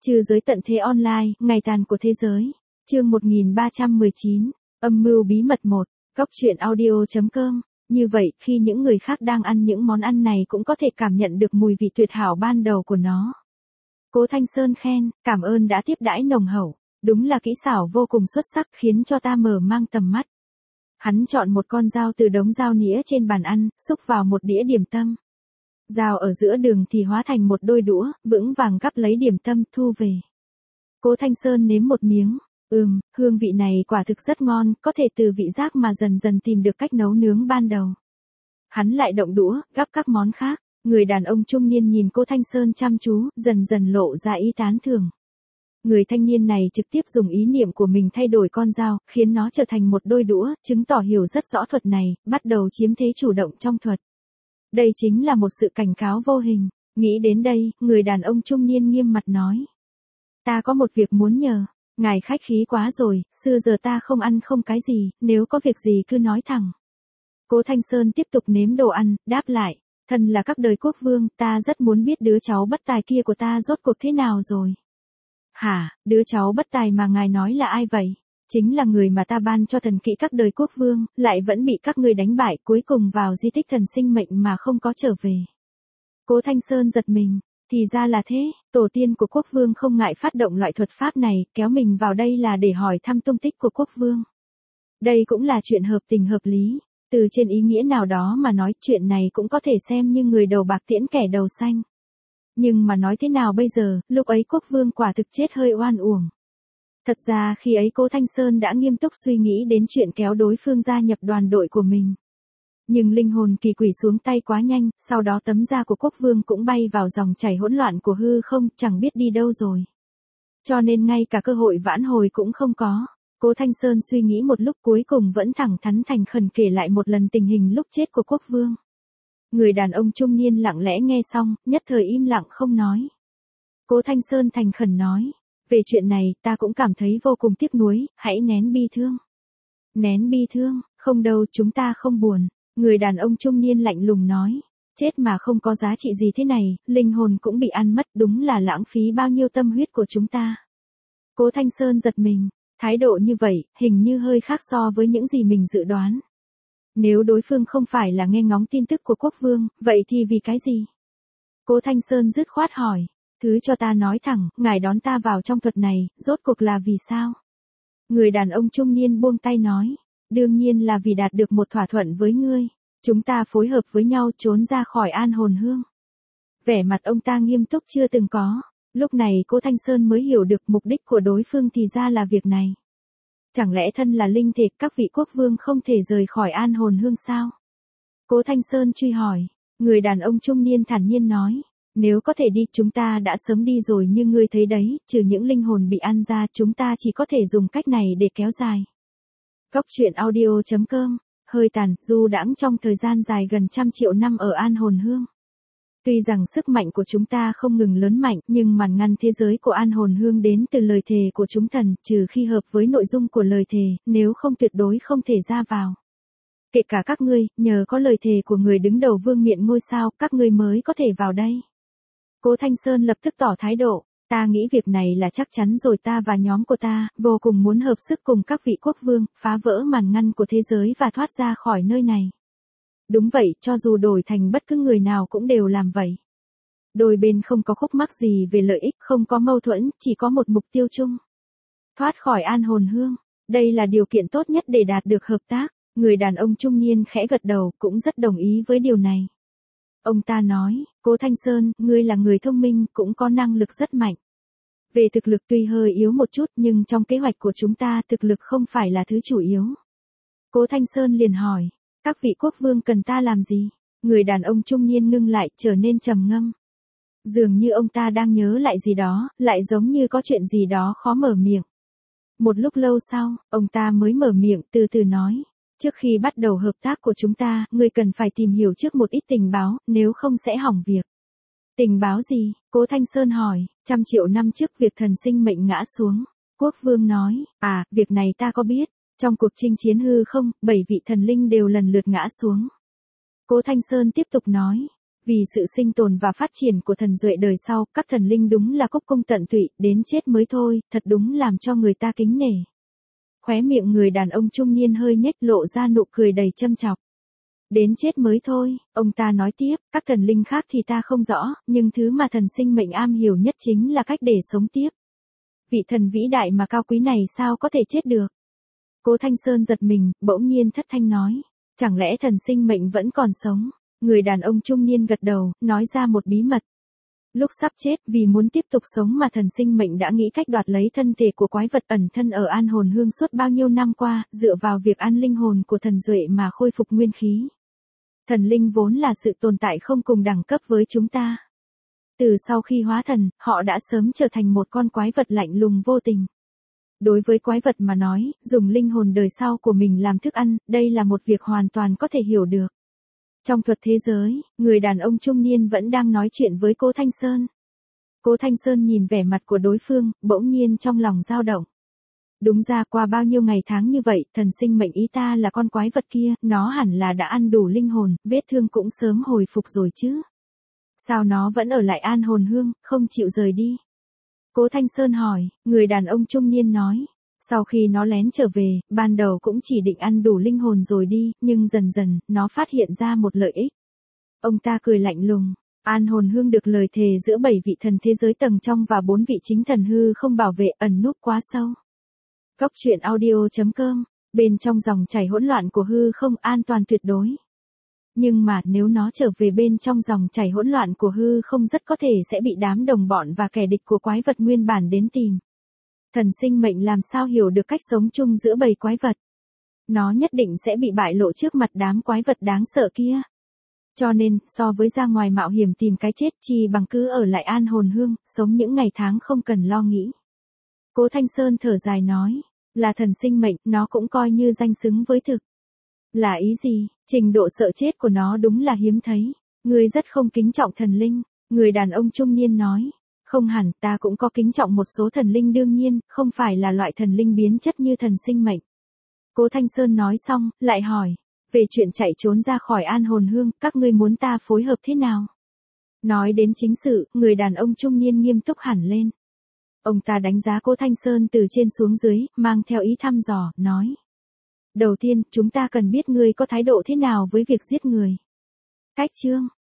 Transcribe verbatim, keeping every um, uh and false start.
Trừ giới tận thế online, ngày tàn của thế giới. Chương một nghìn ba trăm mười chín, âm mưu bí mật một, góc truyện audio.com. Như vậy, khi những người khác đang ăn những món ăn này cũng có thể cảm nhận được mùi vị tuyệt hảo ban đầu của nó. Cố Thanh Sơn khen, cảm ơn đã tiếp đãi nồng hậu. Đúng là kỹ xảo vô cùng xuất sắc khiến cho ta mở mang tầm mắt. Hắn chọn một con dao từ đống dao nĩa trên bàn ăn, xúc vào một đĩa điểm tâm. Dao ở giữa đường thì hóa thành một đôi đũa, vững vàng gắp lấy điểm tâm thu về. Cố Thanh Sơn nếm một miếng, ừm, hương vị này quả thực rất ngon, có thể từ vị giác mà dần dần tìm được cách nấu nướng ban đầu. Hắn lại động đũa, gắp các món khác, người đàn ông trung niên nhìn Cố Thanh Sơn chăm chú, dần dần lộ ra ý tán thưởng. Người thanh niên này trực tiếp dùng ý niệm của mình thay đổi con dao, khiến nó trở thành một đôi đũa, chứng tỏ hiểu rất rõ thuật này, bắt đầu chiếm thế chủ động trong thuật. Đây chính là một sự cảnh cáo vô hình. Nghĩ đến đây, người đàn ông trung niên nghiêm mặt nói. Ta có một việc muốn nhờ. Ngài khách khí quá rồi, xưa giờ ta không ăn không cái gì, nếu có việc gì cứ nói thẳng. Cố Thanh Sơn tiếp tục nếm đồ ăn, đáp lại. Thân là các đời quốc vương, ta rất muốn biết đứa cháu bất tài kia của ta rốt cuộc thế nào rồi. Hả, đứa cháu bất tài mà ngài nói là ai vậy? Chính là người mà ta ban cho thần kỵ các đời quốc vương, lại vẫn bị các ngươi đánh bại cuối cùng vào di tích thần sinh mệnh mà không có trở về. Cố Thanh Sơn giật mình, thì ra là thế, tổ tiên của quốc vương không ngại phát động loại thuật pháp này, kéo mình vào đây là để hỏi thăm tung tích của quốc vương. Đây cũng là chuyện hợp tình hợp lý, từ trên ý nghĩa nào đó mà nói chuyện này cũng có thể xem như người đầu bạc tiễn kẻ đầu xanh. Nhưng mà nói thế nào bây giờ, lúc ấy quốc vương quả thực chết hơi oan uổng. Thật ra khi ấy Cố Thanh Sơn đã nghiêm túc suy nghĩ đến chuyện kéo đối phương gia nhập đoàn đội của mình. Nhưng linh hồn kỳ quỷ xuống tay quá nhanh, sau đó tấm da của quốc vương cũng bay vào dòng chảy hỗn loạn của hư không, chẳng biết đi đâu rồi. Cho nên ngay cả cơ hội vãn hồi cũng không có. Cố Thanh Sơn suy nghĩ một lúc cuối cùng vẫn thẳng thắn thành khẩn kể lại một lần tình hình lúc chết của quốc vương. Người đàn ông trung niên lặng lẽ nghe xong, nhất thời im lặng không nói. Cố Thanh Sơn thành khẩn nói. Về chuyện này, ta cũng cảm thấy vô cùng tiếc nuối, hãy nén bi thương. Nén bi thương, không đâu, chúng ta không buồn. Người đàn ông trung niên lạnh lùng nói. Chết mà không có giá trị gì thế này, linh hồn cũng bị ăn mất, đúng là lãng phí bao nhiêu tâm huyết của chúng ta. Cố Thanh Sơn giật mình, thái độ như vậy, hình như hơi khác so với những gì mình dự đoán. Nếu đối phương không phải là nghe ngóng tin tức của quốc vương, vậy thì vì cái gì? Cố Thanh Sơn dứt khoát hỏi. Thứ cho ta nói thẳng, ngài đón ta vào trong thuật này, rốt cuộc là vì sao? Người đàn ông trung niên buông tay nói. Đương nhiên là vì đạt được một thỏa thuận với ngươi. Chúng ta phối hợp với nhau trốn ra khỏi An Hồn Hương. Vẻ mặt ông ta nghiêm túc chưa từng có. Lúc này Cố Thanh Sơn mới hiểu được mục đích của đối phương thì ra là việc này. Chẳng lẽ thân là linh thể các vị quốc vương không thể rời khỏi An Hồn Hương sao? Cố Thanh Sơn truy hỏi. Người đàn ông trung niên thản nhiên nói. Nếu có thể đi chúng ta đã sớm đi rồi nhưng ngươi thấy đấy, trừ những linh hồn bị ăn ra chúng ta chỉ có thể dùng cách này để kéo dài. Góc truyện audio.com, hơi tàn, du đãng trong thời gian dài gần trăm triệu năm ở An Hồn Hương. Tuy rằng sức mạnh của chúng ta không ngừng lớn mạnh nhưng màn ngăn thế giới của An Hồn Hương đến từ lời thề của chúng thần, trừ khi hợp với nội dung của lời thề, nếu không tuyệt đối không thể ra vào. Kể cả các ngươi, nhờ có lời thề của người đứng đầu vương miện ngôi sao, các ngươi mới có thể vào đây. Cố Thanh Sơn lập tức tỏ thái độ, ta nghĩ việc này là chắc chắn rồi, ta và nhóm của ta, vô cùng muốn hợp sức cùng các vị quốc vương, phá vỡ màn ngăn của thế giới và thoát ra khỏi nơi này. Đúng vậy, cho dù đổi thành bất cứ người nào cũng đều làm vậy. Đôi bên không có khúc mắc gì về lợi ích, không có mâu thuẫn, chỉ có một mục tiêu chung. Thoát khỏi An Hồn Hương, đây là điều kiện tốt nhất để đạt được hợp tác. Người đàn ông trung niên khẽ gật đầu, cũng rất đồng ý với điều này. Ông ta nói, Cố Thanh Sơn, ngươi là người thông minh, cũng có năng lực rất mạnh. Về thực lực tuy hơi yếu một chút nhưng trong kế hoạch của chúng ta thực lực không phải là thứ chủ yếu. Cố Thanh Sơn liền hỏi, các vị quốc vương cần ta làm gì? Người đàn ông trung niên ngưng lại, trở nên trầm ngâm. Dường như ông ta đang nhớ lại gì đó, lại giống như có chuyện gì đó khó mở miệng. Một lúc lâu sau, ông ta mới mở miệng từ từ nói. Trước khi bắt đầu hợp tác của chúng ta, ngươi cần phải tìm hiểu trước một ít tình báo, nếu không sẽ hỏng việc. Tình báo gì? Cố Thanh Sơn hỏi. Trăm triệu năm trước việc thần sinh mệnh ngã xuống. Quốc vương nói, à, việc này ta có biết. Trong cuộc chinh chiến hư không, bảy vị thần linh đều lần lượt ngã xuống. Cố Thanh Sơn tiếp tục nói. Vì sự sinh tồn và phát triển của thần duệ đời sau, các thần linh đúng là cúc cung tận tụy, đến chết mới thôi, thật đúng làm cho người ta kính nể. Khóe miệng người đàn ông trung niên hơi nhếch lộ ra nụ cười đầy châm chọc. Đến chết mới thôi, ông ta nói tiếp, các thần linh khác thì ta không rõ, nhưng thứ mà thần sinh mệnh am hiểu nhất chính là cách để sống tiếp. Vị thần vĩ đại mà cao quý này sao có thể chết được? Cố Thanh Sơn giật mình, bỗng nhiên thất thanh nói, chẳng lẽ thần sinh mệnh vẫn còn sống? Người đàn ông trung niên gật đầu, nói ra một bí mật. Lúc sắp chết, vì muốn tiếp tục sống mà thần sinh mệnh đã nghĩ cách đoạt lấy thân thể của quái vật ẩn thân ở An Hồn Hương suốt bao nhiêu năm qua, dựa vào việc ăn linh hồn của thần duệ mà khôi phục nguyên khí. Thần linh vốn là sự tồn tại không cùng đẳng cấp với chúng ta. Từ sau khi hóa thần, họ đã sớm trở thành một con quái vật lạnh lùng vô tình. Đối với quái vật mà nói, dùng linh hồn đời sau của mình làm thức ăn, đây là một việc hoàn toàn có thể hiểu được. Trong thuật thế giới, người đàn ông trung niên vẫn đang nói chuyện với Cố Thanh Sơn. Cố Thanh Sơn nhìn vẻ mặt của đối phương, bỗng nhiên trong lòng dao động. Đúng ra qua bao nhiêu ngày tháng như vậy, thần sinh mệnh ý ta là con quái vật kia, nó hẳn là đã ăn đủ linh hồn, vết thương cũng sớm hồi phục rồi chứ. Sao nó vẫn ở lại An Hồn Hương, không chịu rời đi? Cố Thanh Sơn hỏi, người đàn ông trung niên nói. Sau khi nó lén trở về, ban đầu cũng chỉ định ăn đủ linh hồn rồi đi, nhưng dần dần, nó phát hiện ra một lợi ích. Ông ta cười lạnh lùng. An Hồn Hương được lời thề giữa bảy vị thần thế giới tầng trong và bốn vị chính thần hư không bảo vệ ẩn núp quá sâu. Góc truyện audio chấm com, bên trong dòng chảy hỗn loạn của hư không an toàn tuyệt đối. Nhưng mà nếu nó trở về bên trong dòng chảy hỗn loạn của hư không rất có thể sẽ bị đám đồng bọn và kẻ địch của quái vật nguyên bản đến tìm. Thần sinh mệnh làm sao hiểu được cách sống chung giữa bầy quái vật. Nó nhất định sẽ bị bại lộ trước mặt đám quái vật đáng sợ kia. Cho nên, so với ra ngoài mạo hiểm tìm cái chết chi bằng cứ ở lại An Hồn Hương, sống những ngày tháng không cần lo nghĩ. Cố Thanh Sơn thở dài nói, là thần sinh mệnh, nó cũng coi như danh xứng với thực. Là ý gì? Trình độ sợ chết của nó đúng là hiếm thấy. Ngươi rất không kính trọng thần linh. Người đàn ông trung niên nói. Không hẳn, ta cũng có kính trọng một số thần linh đương nhiên, không phải là loại thần linh biến chất như thần sinh mệnh. Cố Thanh Sơn nói xong, lại hỏi. Về chuyện chạy trốn ra khỏi An Hồn Hương, các ngươi muốn ta phối hợp thế nào? Nói đến chính sự, người đàn ông trung niên nghiêm túc hẳn lên. Ông ta đánh giá Cố Thanh Sơn từ trên xuống dưới, mang theo ý thăm dò, nói. Đầu tiên, chúng ta cần biết ngươi có thái độ thế nào với việc giết người. Cách chương.